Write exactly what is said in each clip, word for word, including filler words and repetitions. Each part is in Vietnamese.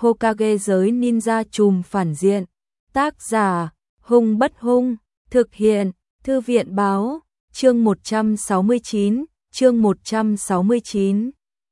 Hokage giới ninja trùm phản diện. Tác giả, Hung Bất Hung, thực hiện, Thư viện báo, chương một trăm sáu mươi chín, chương một trăm sáu mươi chín.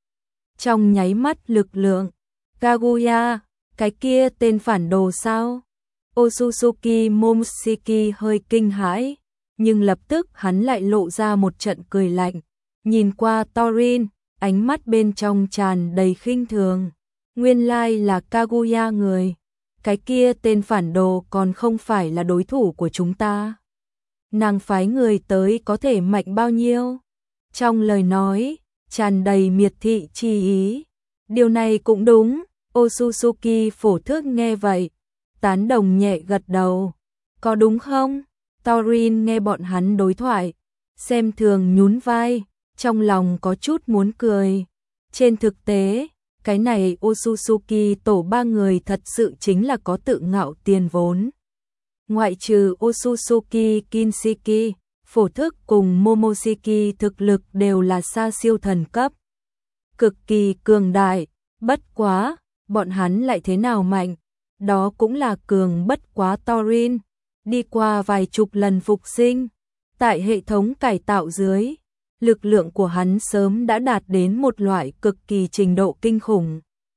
Trong nháy mắt lực lượng, Kaguya, cái kia tên phản đồ sao? Otsutsuki Momoshiki hơi kinh hãi, nhưng lập tức hắn lại lộ ra một trận cười lạnh, nhìn qua Thorin, ánh mắt bên trong tràn đầy khinh thường. Nguyên lai là Kaguya người, cái kia tên phản đồ còn không phải là đối thủ của chúng ta. Nàng phái người tới có thể mạnh bao nhiêu? Trong lời nói, tràn đầy miệt thị chi ý. Điều này cũng đúng, Otsutsuki phổ thức nghe vậy, tán đồng nhẹ gật đầu. Có đúng không? Thorin nghe bọn hắn đối thoại, xem thường nhún vai, trong lòng có chút muốn cười. Trên thực tế, cái này Otsutsuki tổ ba người thật sự chính là có tự ngạo tiền vốn. Ngoại trừ Otsutsuki Kinshiki, phổ thức cùng Momoshiki thực lực đều là xa siêu thần cấp. Cực kỳ cường đại, bất quá, bọn hắn lại thế nào mạnh, đó cũng là cường bất quá Thorin. Đi qua vài chục lần phục sinh, tại hệ thống cải tạo dưới, lực lượng của hắn sớm đã đạt đến một loại cực kỳ trình độ kinh khủng.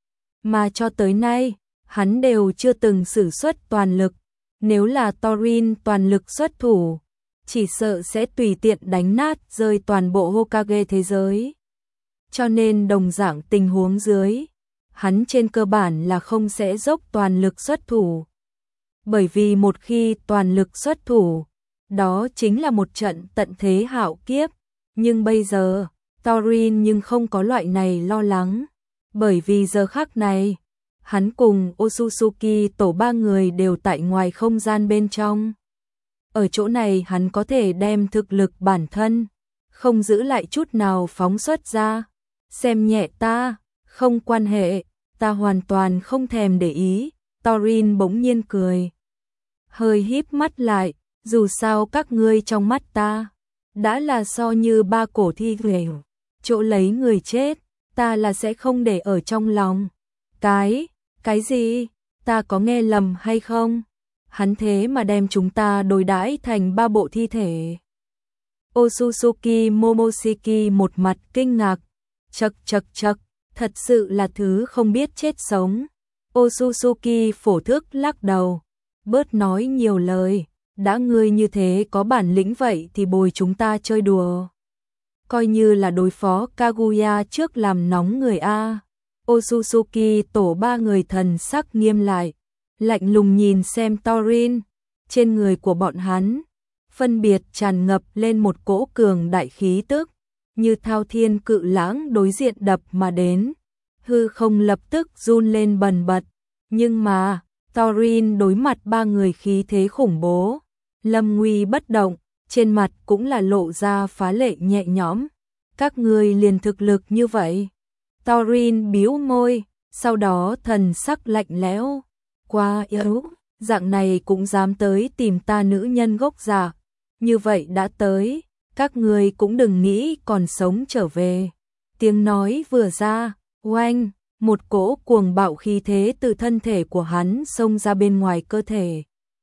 Mà cho tới nay, hắn đều chưa từng sử xuất toàn lực. Nếu là Thorin toàn lực xuất thủ, chỉ sợ sẽ tùy tiện đánh nát rơi toàn bộ Hokage thế giới. Cho nên đồng dạng tình huống dưới, hắn trên cơ bản là không sẽ dốc toàn lực xuất thủ. Bởi vì một khi toàn lực xuất thủ, đó chính là một trận tận thế hạo kiếp. Nhưng bây giờ, Thorin nhưng không có loại này lo lắng. Bởi vì giờ khắc này, hắn cùng Otsutsuki tổ ba người đều tại ngoài không gian bên trong. Ở chỗ này hắn có thể đem thực lực bản thân, không giữ lại chút nào phóng xuất ra. Xem nhẹ ta, không quan hệ, ta hoàn toàn không thèm để ý. Thorin bỗng nhiên cười, hơi híp mắt lại, dù sao các ngươi trong mắt ta đã là so như ba cổ thi thể, chỗ lấy người chết, ta là sẽ không để ở trong lòng. Cái, cái gì? Ta có nghe lầm hay không? Hắn thế mà đem chúng ta đối đãi thành ba bộ thi thể. Otsutsuki Momoshiki một mặt kinh ngạc, chậc chậc chậc, thật sự là thứ không biết chết sống. Otsutsuki phổ thức lắc đầu, bớt nói nhiều lời, đã ngươi như thế có bản lĩnh vậy thì bồi chúng ta chơi đùa. Coi như là đối phó Kaguya trước làm nóng người a. Otsutsuki tổ ba người thần sắc nghiêm lại, lạnh lùng nhìn xem Thorin, trên người của bọn hắn phân biệt tràn ngập lên một cỗ cường đại khí tức, như thao thiên cự lãng đối diện đập mà đến, hư không lập tức run lên bần bật. Nhưng mà Thorin đối mặt ba người khí thế khủng bố, lâm nguy bất động, trên mặt cũng là lộ ra phá lệ nhẹ nhõm. Các ngươi liền thực lực như vậy? Thorin bĩu môi, sau đó thần sắc lạnh lẽo, quá yếu, dạng này cũng dám tới tìm ta nữ nhân gốc giả. Như vậy đã tới, các ngươi cũng đừng nghĩ còn sống trở về. Tiếng nói vừa ra, oanh, một cỗ cuồng bạo khí thế từ thân thể của hắn xông ra bên ngoài cơ thể,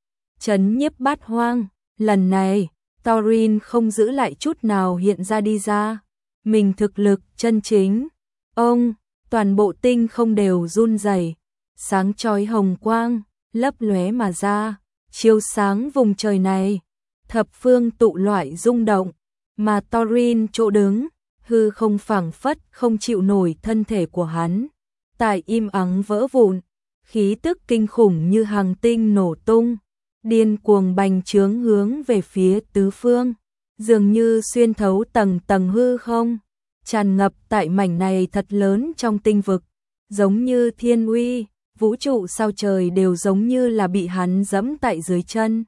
chấn nhiếp bát hoang. Lần này, Thorin không giữ lại chút nào hiện ra đi ra mình thực lực chân chính. Ông, toàn bộ tinh không đều run rẩy, sáng chói hồng quang lấp lóe mà ra, chiếu sáng vùng trời này, thập phương tụ loại rung động, mà Thorin chỗ đứng, hư không phảng phất không chịu nổi thân thể của hắn, tại im ắng vỡ vụn, khí tức kinh khủng như hàng tinh nổ tung, điên cuồng bành trướng hướng về phía tứ phương, dường như xuyên thấu tầng tầng hư không, tràn ngập tại mảnh này thật lớn trong tinh vực, giống như thiên uy, vũ trụ sao trời đều giống như là bị hắn giẫm tại dưới chân.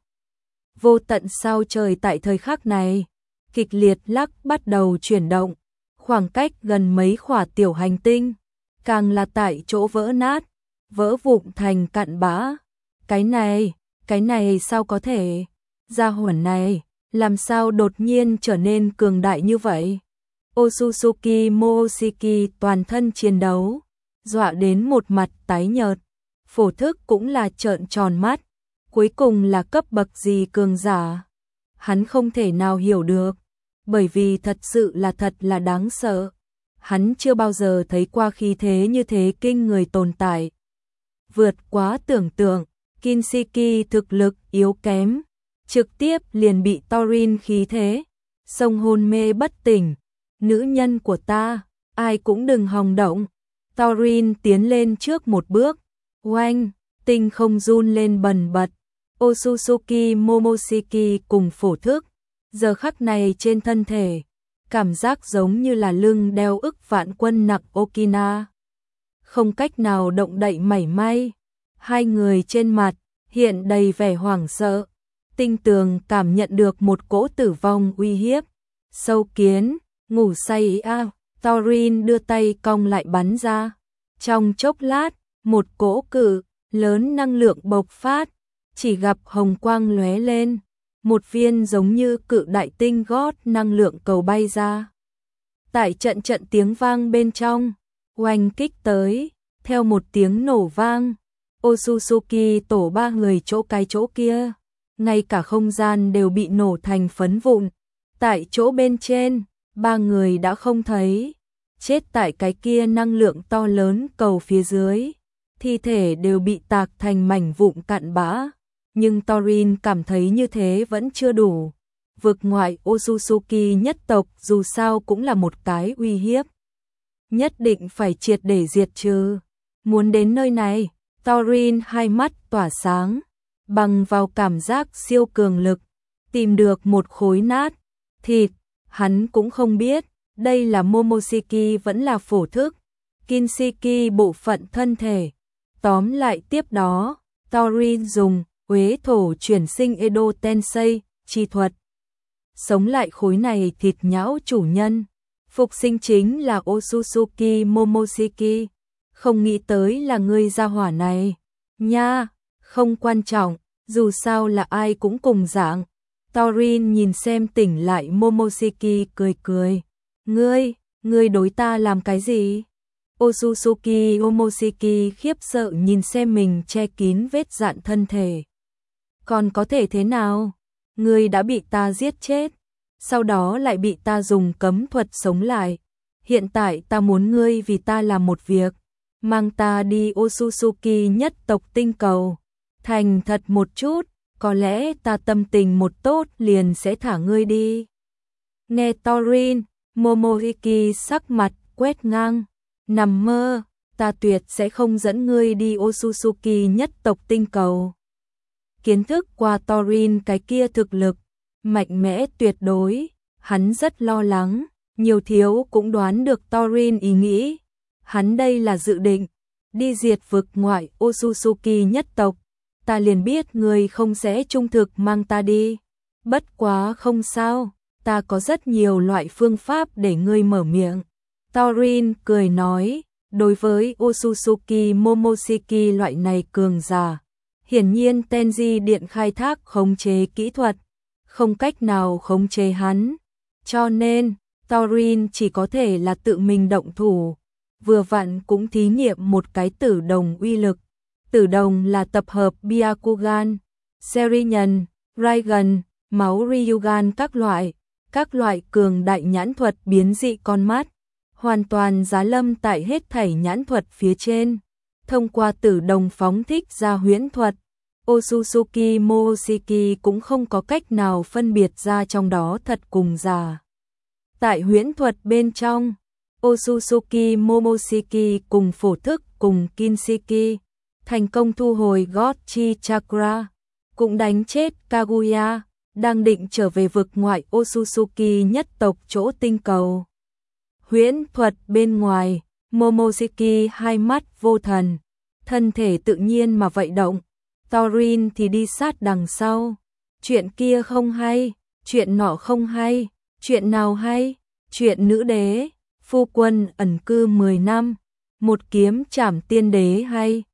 Vô tận sao trời tại thời khắc này, kịch liệt lắc bắt đầu chuyển động, khoảng cách gần mấy khỏa tiểu hành tinh, càng là tại chỗ vỡ nát, vỡ vụn thành cặn bã. Cái này, cái này sao có thể? Gia hỏa này, làm sao đột nhiên trở nên cường đại như vậy? Otsutsuki Momoshiki toàn thân chiến đấu, dọa đến một mặt tái nhợt, Phổ thức cũng là trợn tròn mắt, cuối cùng là cấp bậc gì cường giả. Hắn không thể nào hiểu được, bởi vì thật sự là thật là đáng sợ. Hắn chưa bao giờ thấy qua khí thế như thế kinh người tồn tại. Vượt quá tưởng tượng, Kinshiki thực lực yếu kém, trực tiếp liền bị Thorin khí thế xông hôn mê bất tỉnh. Nữ nhân của ta, ai cũng đừng hòng động. Thorin tiến lên trước một bước, oanh, tinh không run lên bần bật. Otsutsuki Momoshiki cùng phổ thức, giờ khắc này trên thân thể, cảm giác giống như là lưng đeo ức vạn quân nặng Okina. Không cách nào động đậy mảy may, hai người trên mặt hiện đầy vẻ hoảng sợ. Tinh tường cảm nhận được một cỗ tử vong uy hiếp. Sâu kiến, ngủ say a, Thorin đưa tay cong lại bắn ra. Trong chốc lát, một cỗ cự lớn năng lượng bộc phát, chỉ gặp hồng quang lóe lên, một viên giống như cự đại tinh gót năng lượng cầu bay ra. Tại trận trận tiếng vang bên trong, oanh kích tới, theo một tiếng nổ vang, Otsutsuki tổ ba người chỗ cái chỗ kia, ngay cả không gian đều bị nổ thành phấn vụn. Tại chỗ bên trên, ba người đã không thấy, chết tại cái kia năng lượng to lớn cầu phía dưới, thi thể đều bị tạc thành mảnh vụn cặn bã. Nhưng Thorin cảm thấy như thế vẫn chưa đủ. Vực ngoại Otsutsuki nhất tộc dù sao cũng là một cái uy hiếp, nhất định phải triệt để diệt trừ. Muốn đến nơi này, Thorin hai mắt tỏa sáng, bằng vào cảm giác siêu cường lực, tìm được một khối nát thịt. Hắn cũng không biết, đây là Momoshiki vẫn là phổ thức, Kinshiki bộ phận thân thể. Tóm lại tiếp đó, Thorin dùng uế thổ chuyển sinh Edo Tensei chi thuật, sống lại khối này thịt nhão chủ nhân. Phục sinh chính là Otsutsuki Momoshiki. Không nghĩ tới là ngươi gia hỏa này. Nha, không quan trọng, dù sao là ai cũng cùng dạng. Thorin nhìn xem tỉnh lại Momoshiki cười cười. Ngươi, ngươi đối ta làm cái gì? Otsutsuki Momoshiki khiếp sợ nhìn xem mình che kín vết dạn thân thể. Còn có thể thế nào? Ngươi đã bị ta giết chết, sau đó lại bị ta dùng cấm thuật sống lại. Hiện tại ta muốn ngươi vì ta làm một việc, mang ta đi Otsutsuki nhất tộc tinh cầu. Thành thật một chút, có lẽ ta tâm tình một tốt liền sẽ thả ngươi đi. Nghe Thorin, Momoshiki sắc mặt quét ngang. Nằm mơ, ta tuyệt sẽ không dẫn ngươi đi Otsutsuki nhất tộc tinh cầu. Kiến thức qua Thorin cái kia thực lực mạnh mẽ tuyệt đối, hắn rất lo lắng, nhiều thiếu cũng đoán được Thorin ý nghĩ. Hắn đây là dự định đi diệt vực ngoại Otsutsuki nhất tộc. Ta liền biết ngươi không sẽ trung thực mang ta đi. Bất quá không sao, ta có rất nhiều loại phương pháp để ngươi mở miệng. Thorin cười nói, đối với Otsutsuki Momoshiki loại này cường giả, hiển nhiên Tenji Điện khai thác khống chế kỹ thuật, không cách nào khống chế hắn. Cho nên, Thorin chỉ có thể là tự mình động thủ. Vừa vặn cũng thí nghiệm một cái tử đồng uy lực. Tử đồng là tập hợp Byakugan, Serinhân, Raigan, máu Ryugan các loại, các loại cường đại nhãn thuật biến dị con mắt, hoàn toàn giá lâm tại hết thảy nhãn thuật phía trên. Thông qua tử đồng phóng thích ra huyễn thuật, Otsutsuki Momoshiki cũng không có cách nào phân biệt ra trong đó thật cùng giả. Tại huyễn thuật bên trong, Otsutsuki Momoshiki cùng phổ thức cùng Kinshiki thành công thu hồi God Chi Chakra, cũng đánh chết Kaguya, đang định trở về vực ngoại Otsutsuki nhất tộc chỗ tinh cầu. Huyễn thuật bên ngoài, Momoshiki hai mắt vô thần, thân thể tự nhiên mà vậy động. Thorin thì đi sát đằng sau. Chuyện kia không hay, chuyện nọ không hay, chuyện nào hay? Chuyện nữ đế, phu quân ẩn cư mười năm, một kiếm trảm tiên đế hay?